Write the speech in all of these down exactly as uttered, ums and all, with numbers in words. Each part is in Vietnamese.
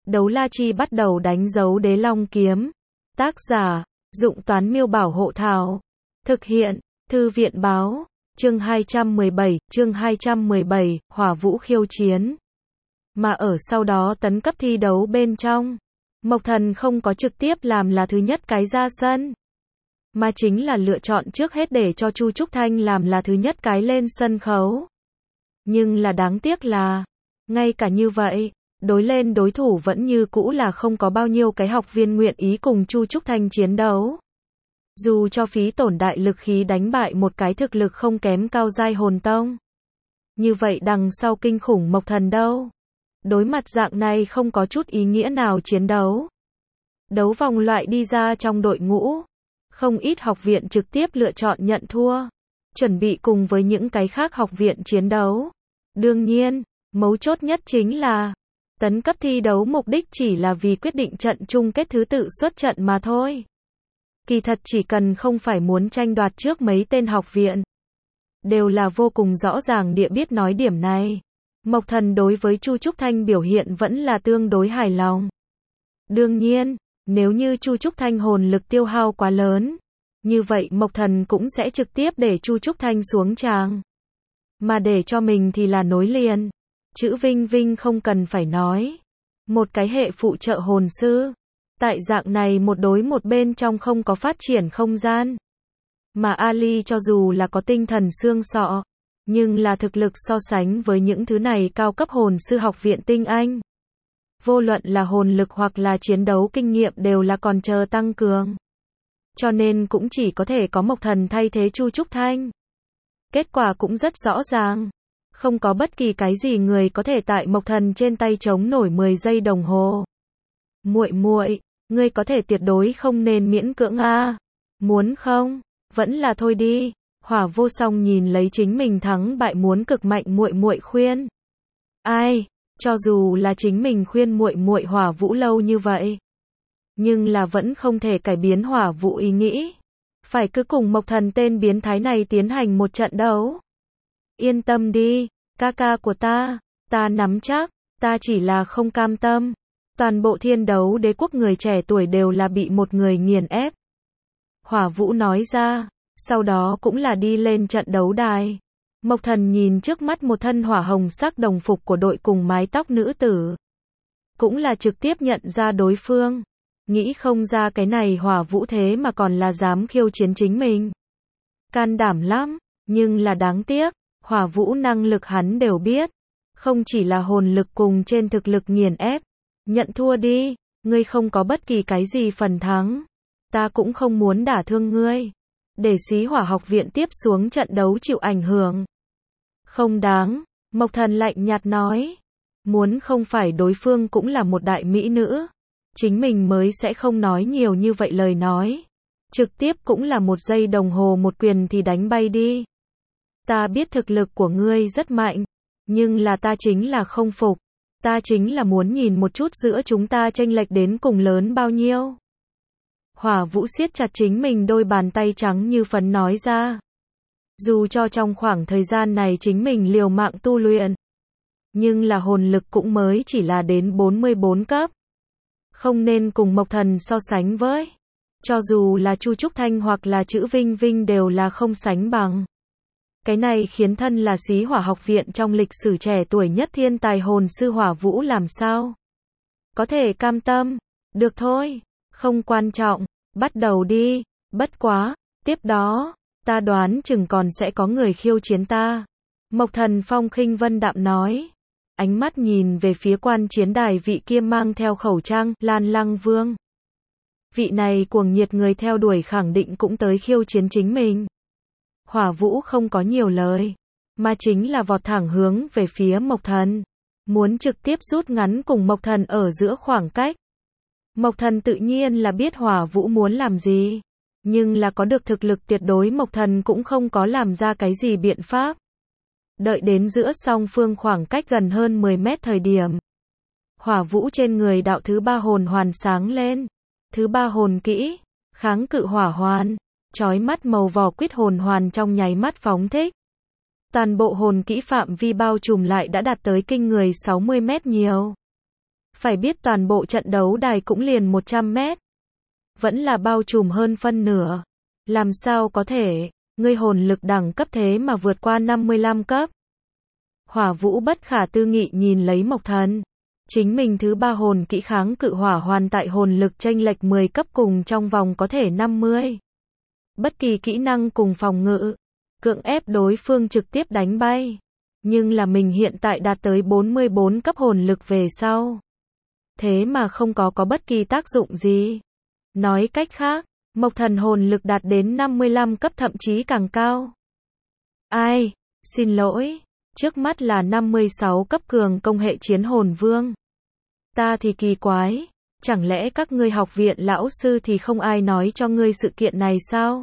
Đấu la chi bắt đầu đánh dấu đế long kiếm. Tác giả, Dụng Toán Miêu Bảo Hộ Thảo. Thực hiện, Thư viện Báo. Chương hai trăm mười bảy, chương hai trăm mười bảy, Hỏa Vũ khiêu chiến. Mà ở sau đó tấn cấp thi đấu bên trong, Mộc Thần không có trực tiếp làm là thứ nhất cái ra sân, mà chính là lựa chọn trước hết để cho Chu Trúc Thanh làm là thứ nhất cái lên sân khấu. Nhưng là đáng tiếc là, ngay cả như vậy, đối lên đối thủ vẫn như cũ là không có bao nhiêu cái học viên nguyện ý cùng Chu Trúc Thanh chiến đấu. Dù cho phí tổn đại lực khí đánh bại một cái thực lực không kém cao giai hồn tông. Như vậy đằng sau kinh khủng Mộc Thần đâu? Đối mặt dạng này không có chút ý nghĩa nào chiến đấu. Đấu vòng loại đi ra trong đội ngũ. Không ít học viện trực tiếp lựa chọn nhận thua. Chuẩn bị cùng với những cái khác học viện chiến đấu. Đương nhiên, mấu chốt nhất chính là tấn cấp thi đấu mục đích chỉ là vì quyết định trận chung kết thứ tự xuất trận mà thôi. Kỳ thật chỉ cần không phải muốn tranh đoạt trước mấy tên học viện, đều là vô cùng rõ ràng địa biết nói điểm này. Mộc Thần đối với Chu Trúc Thanh biểu hiện vẫn là tương đối hài lòng. Đương nhiên, nếu như Chu Trúc Thanh hồn lực tiêu hao quá lớn, như vậy Mộc Thần cũng sẽ trực tiếp để Chu Trúc Thanh xuống tràng. Mà để cho mình thì là nối liền. Chữ Vinh Vinh không cần phải nói. Một cái hệ phụ trợ hồn sư. Tại dạng này một đối một bên trong không có phát triển không gian. Mà Ali cho dù là có tinh thần xương sọ, nhưng là thực lực so sánh với những thứ này cao cấp hồn sư học viện tinh anh. Vô luận là hồn lực hoặc là chiến đấu kinh nghiệm đều là còn chờ tăng cường. Cho nên cũng chỉ có thể có Mộc Thần thay thế Chu Trúc Thanh. Kết quả cũng rất rõ ràng. Không có bất kỳ cái gì người có thể tại Mộc Thần trên tay chống nổi mười giây đồng hồ. Muội muội, ngươi có thể tuyệt đối không nên miễn cưỡng a. Muốn không, vẫn là thôi đi. Hỏa Vô Song nhìn lấy chính mình thắng bại muốn cực mạnh muội muội khuyên. Ai, cho dù là chính mình khuyên muội muội Hỏa Vũ lâu như vậy, nhưng là vẫn không thể cải biến Hỏa Vũ ý nghĩ. Phải cứ cùng Mộc Thần tên biến thái này tiến hành một trận đấu. Yên tâm đi, ca ca của ta, ta nắm chắc, ta chỉ là không cam tâm. Toàn bộ Thiên Đấu Đế quốc người trẻ tuổi đều là bị một người nghiền ép. Hỏa Vũ nói ra, sau đó cũng là đi lên trận đấu đài. Mộc Thần nhìn trước mắt một thân hỏa hồng sắc đồng phục của đội cùng mái tóc nữ tử. Cũng là trực tiếp nhận ra đối phương. Nghĩ không ra cái này Hỏa Vũ thế mà còn là dám khiêu chiến chính mình. Can đảm lắm, nhưng là đáng tiếc. Hỏa Vũ năng lực hắn đều biết. Không chỉ là hồn lực cùng trên thực lực nghiền ép. Nhận thua đi, ngươi không có bất kỳ cái gì phần thắng. Ta cũng không muốn đả thương ngươi. Để Xí Hỏa học viện tiếp xuống trận đấu chịu ảnh hưởng. Không đáng, Mộc Thần lạnh nhạt nói. Muốn không phải đối phương cũng là một đại mỹ nữ, chính mình mới sẽ không nói nhiều như vậy lời nói. Trực tiếp cũng là một giây đồng hồ một quyền thì đánh bay đi. Ta biết thực lực của ngươi rất mạnh, nhưng là ta chính là không phục. Ta chính là muốn nhìn một chút giữa chúng ta chênh lệch đến cùng lớn bao nhiêu. Hỏa Vũ siết chặt chính mình đôi bàn tay trắng như phấn nói ra. Dù cho trong khoảng thời gian này chính mình liều mạng tu luyện, nhưng là hồn lực cũng mới chỉ là đến bốn mươi bốn cấp. Không nên cùng Mộc Thần so sánh với. Cho dù là Chu Trúc Thanh hoặc là Chữ Vinh Vinh đều là không sánh bằng. Cái này khiến thân là Xí Hỏa học viện trong lịch sử trẻ tuổi nhất thiên tài hồn sư Hỏa Vũ làm sao có thể cam tâm. Được thôi, không quan trọng, bắt đầu đi. Bất quá, tiếp đó, ta đoán chừng còn sẽ có người khiêu chiến ta. Mộc Thần phong khinh vân đạm nói. Ánh mắt nhìn về phía quan chiến đài vị kia mang theo khẩu trang, Lan Lăng Vương. Vị này cuồng nhiệt người theo đuổi khẳng định cũng tới khiêu chiến chính mình. Hỏa Vũ không có nhiều lời, mà chính là vọt thẳng hướng về phía Mộc Thần. Muốn trực tiếp rút ngắn cùng Mộc Thần ở giữa khoảng cách. Mộc Thần tự nhiên là biết Hỏa Vũ muốn làm gì. Nhưng là có được thực lực tuyệt đối Mộc Thần cũng không có làm ra cái gì biện pháp. Đợi đến giữa song phương khoảng cách gần hơn mười mét thời điểm. Hỏa Vũ trên người đạo thứ ba hồn hoàn sáng lên. Thứ ba hồn kỹ, kháng cự hỏa hoàn. Chói mắt màu vỏ quýt hồn hoàn trong nháy mắt phóng thích. Toàn bộ hồn kỹ phạm vi bao trùm lại đã đạt tới kinh người sáu mươi mét nhiều. Phải biết toàn bộ trận đấu đài cũng liền một trăm mét. Vẫn là bao trùm hơn phân nửa. Làm sao có thể, ngươi hồn lực đẳng cấp thế mà vượt qua năm mươi lăm cấp. Hỏa Vũ bất khả tư nghị nhìn lấy Mộc Thần. Chính mình thứ ba hồn kỹ kháng cự hỏa hoàn tại hồn lực chênh lệch mười cấp cùng trong vòng có thể năm mươi. Bất kỳ kỹ năng cùng phòng ngự, cưỡng ép đối phương trực tiếp đánh bay. Nhưng là mình hiện tại đạt tới bốn mươi bốn cấp hồn lực về sau. Thế mà không có có bất kỳ tác dụng gì. Nói cách khác, Mộc Thần hồn lực đạt đến năm mươi lăm cấp thậm chí càng cao. Ai, xin lỗi, trước mắt là năm mươi sáu cấp cường công hệ chiến hồn vương. Ta thì kỳ quái, chẳng lẽ các ngươi học viện lão sư thì không ai nói cho ngươi sự kiện này sao?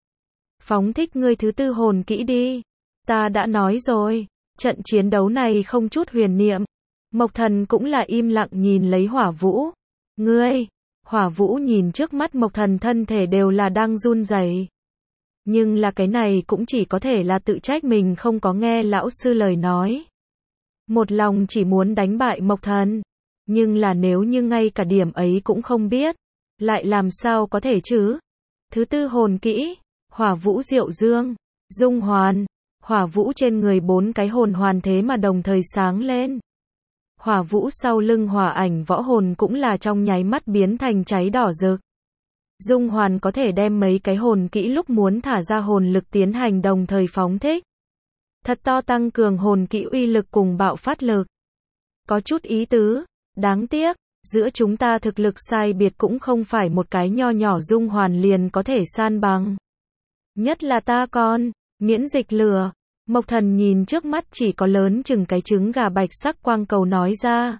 Phóng thích ngươi thứ tư hồn kỹ đi. Ta đã nói rồi, trận chiến đấu này không chút huyền niệm. Mộc Thần cũng là im lặng nhìn lấy Hỏa Vũ. Ngươi, Hỏa Vũ nhìn trước mắt Mộc Thần thân thể đều là đang run rẩy. Nhưng là cái này cũng chỉ có thể là tự trách mình không có nghe lão sư lời nói. Một lòng chỉ muốn đánh bại Mộc Thần. Nhưng là nếu như ngay cả điểm ấy cũng không biết, lại làm sao có thể chứ? Thứ tư hồn kỹ, Hỏa Vũ Diệu Dương, Dung Hoàn. Hỏa Vũ trên người bốn cái hồn hoàn thế mà đồng thời sáng lên. Hỏa Vũ sau lưng hỏa ảnh võ hồn cũng là trong nháy mắt biến thành cháy đỏ rực. Dung Hoàn có thể đem mấy cái hồn kỹ lúc muốn thả ra hồn lực tiến hành đồng thời phóng thích. Thật to tăng cường hồn kỹ uy lực cùng bạo phát lực. Có chút ý tứ, đáng tiếc, giữa chúng ta thực lực sai biệt cũng không phải một cái nho nhỏ Dung Hoàn liền có thể san bằng. Nhất là ta còn, miễn dịch lửa. Mộc Thần nhìn trước mắt chỉ có lớn chừng cái trứng gà bạch sắc quang cầu nói ra.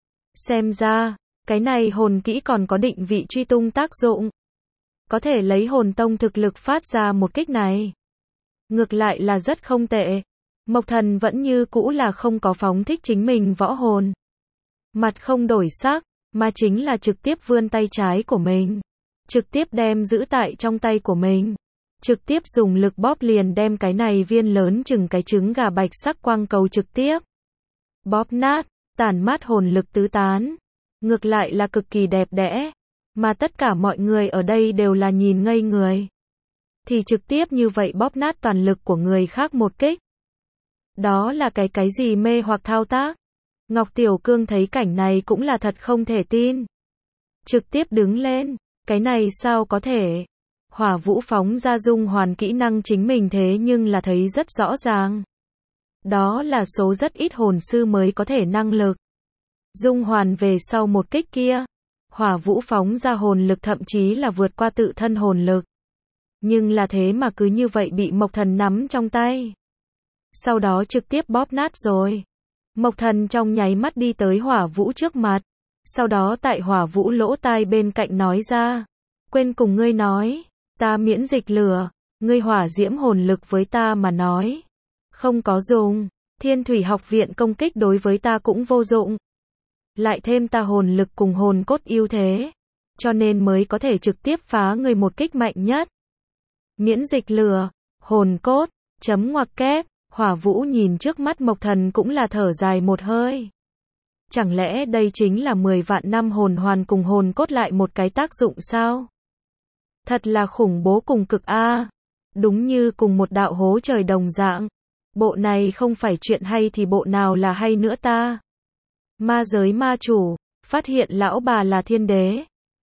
Xem ra, cái này hồn kỹ còn có định vị truy tung tác dụng. Có thể lấy hồn tông thực lực phát ra một kích này. Ngược lại là rất không tệ. Mộc Thần vẫn như cũ là không có phóng thích chính mình võ hồn. Mặt không đổi sắc, mà chính là trực tiếp vươn tay trái của mình. Trực tiếp đem giữ tại trong tay của mình. Trực tiếp dùng lực bóp liền đem cái này viên lớn chừng cái trứng gà bạch sắc quang cầu trực tiếp bóp nát, tản mát hồn lực tứ tán. Ngược lại là cực kỳ đẹp đẽ. Mà tất cả mọi người ở đây đều là nhìn ngây người. Thì trực tiếp như vậy bóp nát toàn lực của người khác một kích. Đó là cái cái gì mê hoặc thao tác? Ngọc Tiểu Cương thấy cảnh này cũng là thật không thể tin. Trực tiếp đứng lên, cái này sao có thể? Hỏa Vũ phóng ra Dung Hoàn kỹ năng chính mình thế nhưng là thấy rất rõ ràng. Đó là số rất ít hồn sư mới có thể năng lực. Dung Hoàn về sau một kích kia, Hỏa Vũ phóng ra hồn lực thậm chí là vượt qua tự thân hồn lực. Nhưng là thế mà cứ như vậy bị Mộc Thần nắm trong tay. Sau đó trực tiếp bóp nát rồi. Mộc Thần trong nháy mắt đi tới Hỏa Vũ trước mặt. Sau đó tại Hỏa Vũ lỗ tai bên cạnh nói ra. Quên cùng ngươi nói, ta miễn dịch lửa, ngươi hỏa diễm hồn lực với ta mà nói. Không có dùng, Thiên Thủy học viện công kích đối với ta cũng vô dụng. Lại thêm ta hồn lực cùng hồn cốt ưu thế. Cho nên mới có thể trực tiếp phá người một kích mạnh nhất. Miễn dịch lửa, hồn cốt, chấm ngoặc kép. Hỏa Vũ nhìn trước mắt Mộc Thần cũng là thở dài một hơi. Chẳng lẽ đây chính là mười vạn năm hồn hoàn cùng hồn cốt lại một cái tác dụng sao? Thật là khủng bố cùng cực a. Đúng như cùng một đạo hố trời đồng dạng. Bộ này không phải chuyện hay thì bộ nào là hay nữa ta? Ma giới ma chủ, phát hiện lão bà là thiên đế.